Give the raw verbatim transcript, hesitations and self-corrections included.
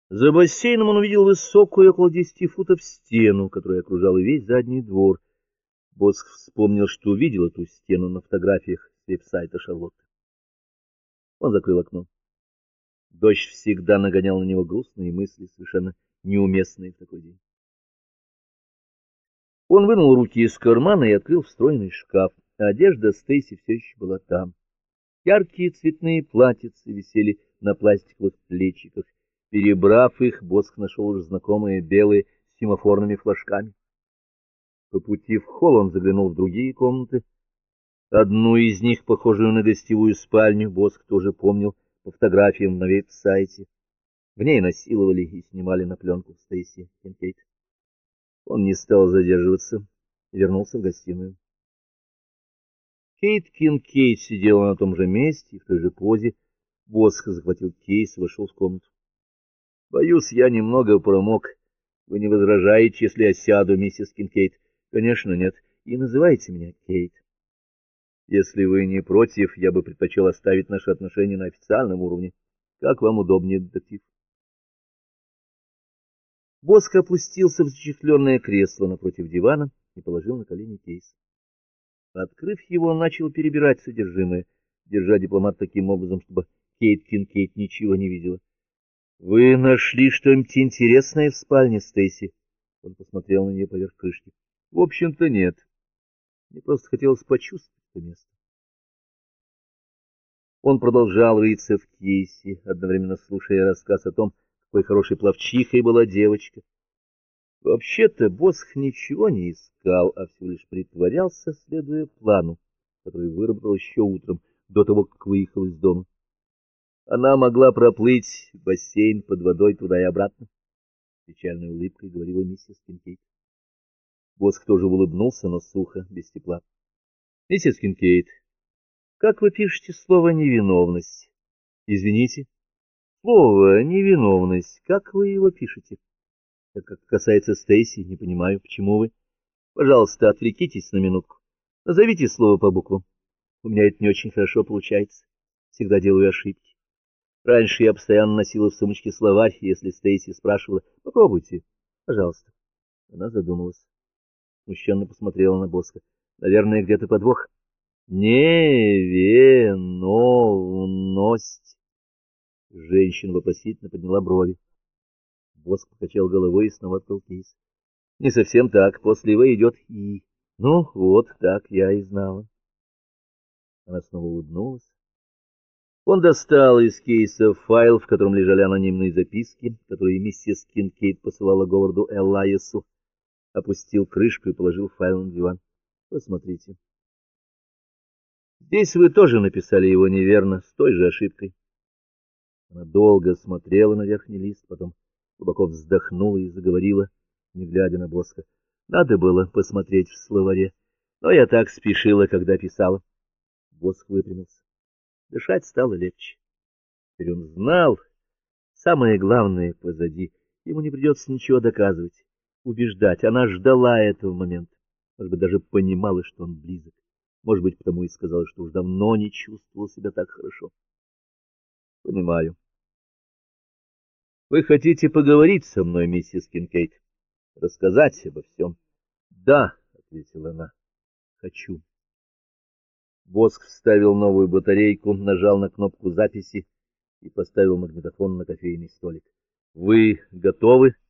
За бассейном он увидел высокую, около десяти футов, стену, которая окружала весь задний двор. Босх вспомнил, что увидел эту стену на фотографиях с веб-сайта Шарлотты. Он закрыл окно. Дождь всегда нагонял на него грустные мысли, совершенно неуместные в такой день. Он вынул руки из кармана и открыл встроенный шкаф. Одежда Стейси все еще была там. Яркие цветные платьицы висели на пластиковых плечиках. Перебрав их, Босх нашел уже знакомые белые с семафорными флажками. По пути в холл он заглянул в другие комнаты. Одну из них, похожую на гостевую спальню, Босх тоже помнил по фотографиям на веб-сайте. В ней насиловали и снимали на пленку Стейси Кинкейд. Он не стал задерживаться и вернулся в гостиную. Кейт Кинкейд сидела на том же месте и в той же позе. Босх захватил кейс и вошел в комнату. — Боюсь, я немного промок. Вы не возражаете, если я сяду, миссис Кинкейд? — Конечно, нет. И называйте меня Кейт. Если вы не против, я бы предпочел оставить наши отношения на официальном уровне. Как вам удобнее, детектив? Босх опустился в зачехленное кресло напротив дивана и положил на колени кейс. Открыв его, он начал перебирать содержимое, держа дипломат таким образом, чтобы Кейт Кинкейд ничего не видела. — Вы нашли что-нибудь интересное в спальне, Стейси? Он посмотрел на нее поверх крышки. — В общем-то, нет. Мне просто хотелось почувствовать это место. Он продолжал рыться в кейсе, одновременно слушая рассказ о том, какой хорошей пловчихой была девочка. Вообще-то Босх ничего не искал, а всего лишь притворялся, следуя плану, который выработал еще утром, до того, как выехал из дома. Она могла проплыть в бассейн под водой туда и обратно, — печальной улыбкой говорила миссис Кинкейд. Босх тоже улыбнулся, но сухо, без тепла. — Миссис Кинкейд, как вы пишете слово «невиновность»? Извините. Слово «невиновность», как вы его пишете? Это как касается Стейси, не понимаю, почему вы. Пожалуйста, отвлекитесь на минутку. Назовите слово по буквам. У меня это не очень хорошо получается. Всегда делаю ошибки. Раньше я постоянно носила в сумочке словарь, если Стейси спрашивала: попробуйте, пожалуйста. Она задумалась. Смущенно посмотрела на Босха. Наверное, где-то подвох. Невиновность. Женщина вопросительно подняла брови. Босх покачал головой и снова открыл кейс. Не совсем так. После «в» идет «и». Ну, вот так я и знала. Она снова улыбнулась. Он достал из кейса файл, в котором лежали анонимные записки, которые миссис Кинкейд посылала Говарду Элайесу, опустил крышку и положил файл на диван. Посмотрите. Здесь вы тоже написали его неверно, с той же ошибкой. Она долго смотрела на верхний лист, потом глубоко вздохнула и заговорила, не глядя на Босха. Надо было посмотреть в словаре, но я так спешила, когда писала. Босх выпрямился. Дышать стало легче. Теперь он знал, самое главное позади. Ему не придется ничего доказывать, убеждать. Она ждала этого момента. Может быть, даже понимала, что он близок. Может быть, потому и сказала, что уж давно не чувствовал себя так хорошо. Понимаю. Вы хотите поговорить со мной, миссис Кинкейд? Рассказать обо всем? Да, ответила она. Хочу. Босх вставил новую батарейку, нажал на кнопку записи и поставил магнитофон на кофейный столик. Вы готовы?